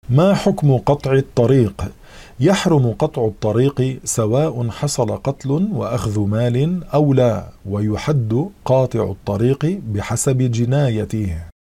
ما حكم قطع الطريق؟ يحرم قطع الطريق سواء حصل قتل وأخذ مال أو لا، ويحد قاطع الطريق بحسب جنايته.